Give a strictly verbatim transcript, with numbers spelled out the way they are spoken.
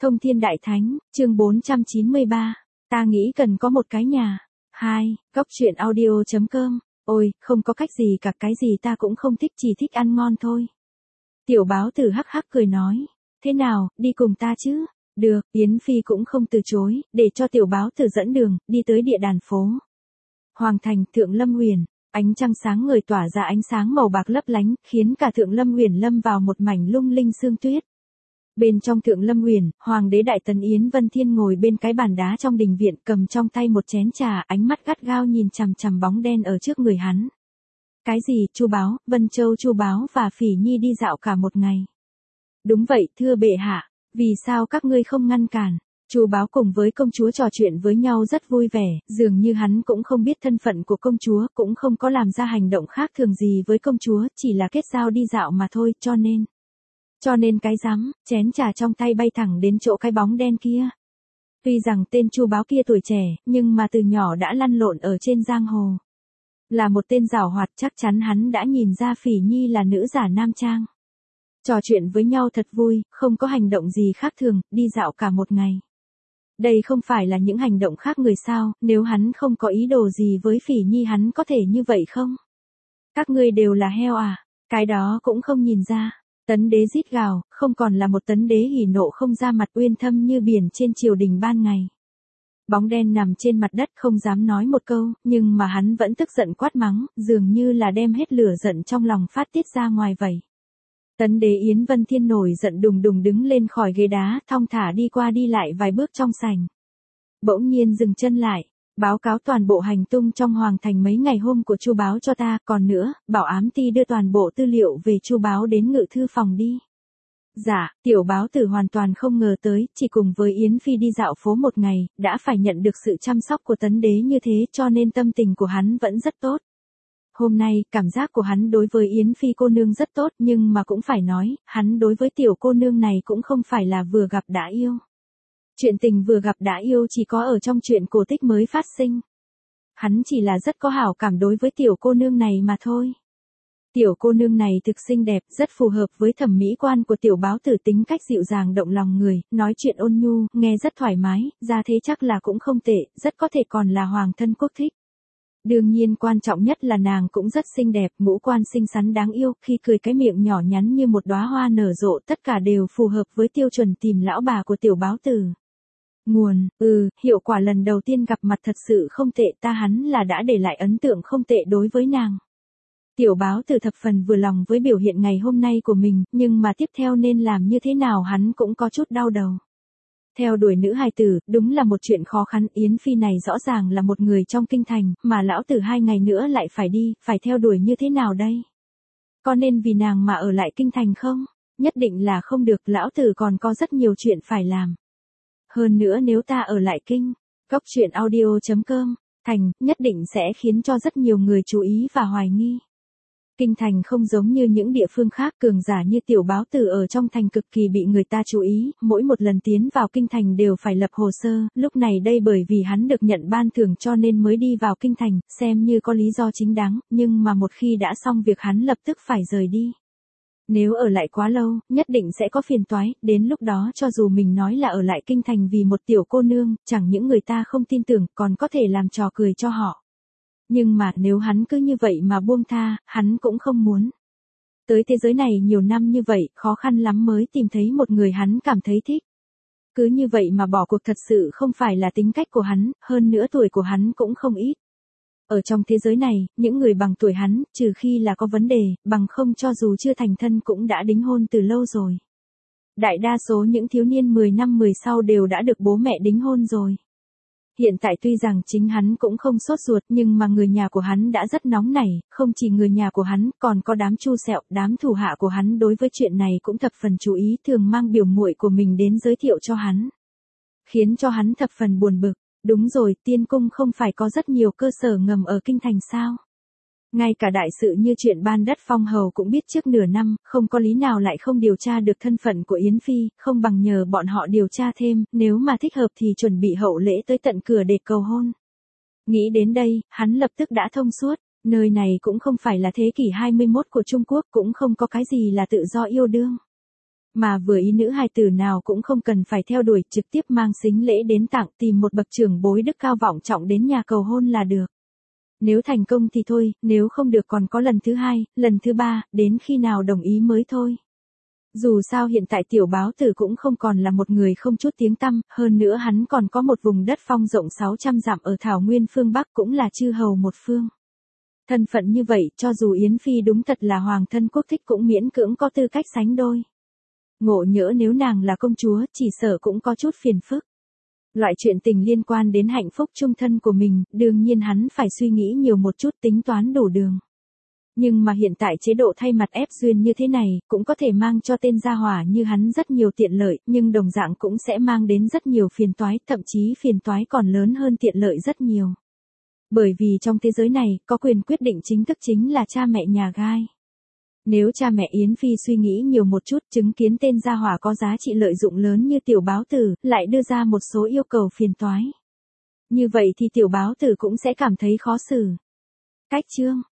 Thông Thiên Đại Thánh, chương bốn trăm chín mươi ba. Ta nghĩ cần có một cái nhà. hai. Góc truyện audio.com. Ôi, không có cách gì cả, cái gì ta cũng không thích, chỉ thích ăn ngon thôi. Tiểu báo tử hắc hắc cười nói. Thế nào, đi cùng ta chứ? Được, Yến Phi cũng không từ chối, để cho tiểu báo tử dẫn đường, đi tới địa đàn phố. Hoàng thành, Thượng Lâm Uyển. Ánh trăng sáng ngời tỏa ra ánh sáng màu bạc lấp lánh, khiến cả Thượng Lâm Uyển lâm vào một mảnh lung linh sương tuyết. Bên trong Thượng Lâm Uyển, Hoàng đế Đại Tần Yến Vân Thiên ngồi bên cái bàn đá trong đình viện, cầm trong tay một chén trà, ánh mắt gắt gao nhìn chằm chằm bóng đen ở trước người hắn. Cái gì? Chu Báo, Vân Châu Chu Báo và Phỉ Nhi đi dạo cả một ngày. Đúng vậy, thưa bệ hạ, vì sao các ngươi không ngăn cản? Chu Báo cùng với công chúa trò chuyện với nhau rất vui vẻ, dường như hắn cũng không biết thân phận của công chúa, cũng không có làm ra hành động khác thường gì với công chúa, chỉ là kết giao đi dạo mà thôi, cho nên... Cho nên cái rắm, chén trà trong tay bay thẳng đến chỗ cái bóng đen kia. Tuy rằng tên Chu Báo kia tuổi trẻ, nhưng mà từ nhỏ đã lăn lộn ở trên giang hồ. Là một tên giảo hoạt, chắc chắn hắn đã nhìn ra Phỉ Nhi là nữ giả nam trang. Trò chuyện với nhau thật vui, không có hành động gì khác thường, đi dạo cả một ngày. Đây không phải là những hành động khác người sao, nếu hắn không có ý đồ gì với Phỉ Nhi hắn có thể như vậy không? Các ngươi đều là heo à, cái đó cũng không nhìn ra. Tấn đế rít gào, không còn là một tấn đế hỉ nộ không ra mặt, uyên thâm như biển trên triều đình ban ngày. Bóng đen nằm trên mặt đất không dám nói một câu, nhưng mà hắn vẫn tức giận quát mắng, dường như là đem hết lửa giận trong lòng phát tiết ra ngoài vậy. Tấn đế Yến Vân Thiên nổi giận đùng đùng đứng lên khỏi ghế đá, thong thả đi qua đi lại vài bước trong sảnh. Bỗng nhiên dừng chân lại, báo cáo toàn bộ hành tung trong hoàng thành mấy ngày hôm của Chu Báo cho ta, còn nữa, bảo ám ty đưa toàn bộ tư liệu về Chu Báo đến ngự thư phòng đi. Dạ, tiểu báo tử hoàn toàn không ngờ tới, chỉ cùng với Yến Phi đi dạo phố một ngày, đã phải nhận được sự chăm sóc của tấn đế như thế, cho nên tâm tình của hắn vẫn rất tốt. Hôm nay, cảm giác của hắn đối với Yến Phi cô nương rất tốt, nhưng mà cũng phải nói, hắn đối với tiểu cô nương này cũng không phải là vừa gặp đã yêu. Chuyện tình vừa gặp đã yêu chỉ có ở trong chuyện cổ tích mới phát sinh. Hắn chỉ là rất có hảo cảm đối với tiểu cô nương này mà thôi. Tiểu cô nương này thực xinh đẹp, rất phù hợp với thẩm mỹ quan của tiểu báo tử, tính cách dịu dàng động lòng người, nói chuyện ôn nhu, nghe rất thoải mái, ra thế chắc là cũng không tệ, rất có thể còn là hoàng thân quốc thích. Đương nhiên quan trọng nhất là nàng cũng rất xinh đẹp, ngũ quan xinh xắn đáng yêu, khi cười cái miệng nhỏ nhắn như một đóa hoa nở rộ, tất cả đều phù hợp với tiêu chuẩn tìm lão bà của tiểu báo tử. Nguồn, ừ, hiệu quả lần đầu tiên gặp mặt thật sự không tệ, ta hắn là đã để lại ấn tượng không tệ đối với nàng. Tiểu báo tử thập phần vừa lòng với biểu hiện ngày hôm nay của mình, nhưng mà tiếp theo nên làm như thế nào hắn cũng có chút đau đầu. Theo đuổi nữ hài tử, đúng là một chuyện khó khăn, Yến Phi này rõ ràng là một người trong kinh thành, mà lão tử hai ngày nữa lại phải đi, phải theo đuổi như thế nào đây? Có nên vì nàng mà ở lại kinh thành không? Nhất định là không được, lão tử còn có rất nhiều chuyện phải làm. Hơn nữa nếu ta ở lại kinh, góc truyện audio.com, thành, nhất định sẽ khiến cho rất nhiều người chú ý và hoài nghi. Kinh thành không giống như những địa phương khác, cường giả như tiểu báo tử ở trong thành cực kỳ bị người ta chú ý, mỗi một lần tiến vào kinh thành đều phải lập hồ sơ, lúc này đây bởi vì hắn được nhận ban thưởng cho nên mới đi vào kinh thành, xem như có lý do chính đáng, nhưng mà một khi đã xong việc hắn lập tức phải rời đi. Nếu ở lại quá lâu, nhất định sẽ có phiền toái, đến lúc đó cho dù mình nói là ở lại kinh thành vì một tiểu cô nương, chẳng những người ta không tin tưởng, còn có thể làm trò cười cho họ. Nhưng mà nếu hắn cứ như vậy mà buông tha, hắn cũng không muốn. Tới thế giới này nhiều năm như vậy, khó khăn lắm mới tìm thấy một người hắn cảm thấy thích. Cứ như vậy mà bỏ cuộc thật sự không phải là tính cách của hắn, hơn nữa tuổi của hắn cũng không ít. Ở trong thế giới này, những người bằng tuổi hắn, trừ khi là có vấn đề, bằng không cho dù chưa thành thân cũng đã đính hôn từ lâu rồi. Đại đa số những thiếu niên mười năm mười sau đều đã được bố mẹ đính hôn rồi. Hiện tại tuy rằng chính hắn cũng không sốt ruột, nhưng mà người nhà của hắn đã rất nóng nảy, không chỉ người nhà của hắn, còn có đám Chu Sẹo, đám thủ hạ của hắn đối với chuyện này cũng thập phần chú ý, thường mang biểu muội của mình đến giới thiệu cho hắn. Khiến cho hắn thập phần buồn bực. Đúng rồi, tiên cung không phải có rất nhiều cơ sở ngầm ở kinh thành sao? Ngay cả đại sự như chuyện ban đất phong hầu cũng biết trước nửa năm, không có lý nào lại không điều tra được thân phận của Yến Phi, không bằng nhờ bọn họ điều tra thêm, nếu mà thích hợp thì chuẩn bị hậu lễ tới tận cửa để cầu hôn. Nghĩ đến đây, hắn lập tức đã thông suốt, nơi này cũng không phải là thế kỷ hai mươi mốt của Trung Quốc, cũng không có cái gì là tự do yêu đương. Mà vừa ý nữ hài tử nào cũng không cần phải theo đuổi, trực tiếp mang sính lễ đến tặng, tìm một bậc trưởng bối đức cao vọng trọng đến nhà cầu hôn là được. Nếu thành công thì thôi, nếu không được còn có lần thứ hai, lần thứ ba, đến khi nào đồng ý mới thôi. Dù sao hiện tại tiểu báo tử cũng không còn là một người không chút tiếng tăm, hơn nữa hắn còn có một vùng đất phong rộng sáu trăm dặm ở Thảo Nguyên phương Bắc, cũng là chư hầu một phương. Thân phận như vậy, cho dù Yến Phi đúng thật là hoàng thân quốc thích cũng miễn cưỡng có tư cách sánh đôi. Ngộ nhỡ nếu nàng là công chúa, chỉ sợ cũng có chút phiền phức. Loại chuyện tình liên quan đến hạnh phúc chung thân của mình, đương nhiên hắn phải suy nghĩ nhiều một chút, tính toán đủ đường. Nhưng mà hiện tại chế độ thay mặt ép duyên như thế này, cũng có thể mang cho tên gia hỏa như hắn rất nhiều tiện lợi, nhưng đồng dạng cũng sẽ mang đến rất nhiều phiền toái, thậm chí phiền toái còn lớn hơn tiện lợi rất nhiều. Bởi vì trong thế giới này, có quyền quyết định chính thức chính là cha mẹ nhà gai. Nếu cha mẹ Yến Phi suy nghĩ nhiều một chút, chứng kiến tên gia hỏa có giá trị lợi dụng lớn như tiểu báo tử, lại đưa ra một số yêu cầu phiền toái. Như vậy thì tiểu báo tử cũng sẽ cảm thấy khó xử. Cách chương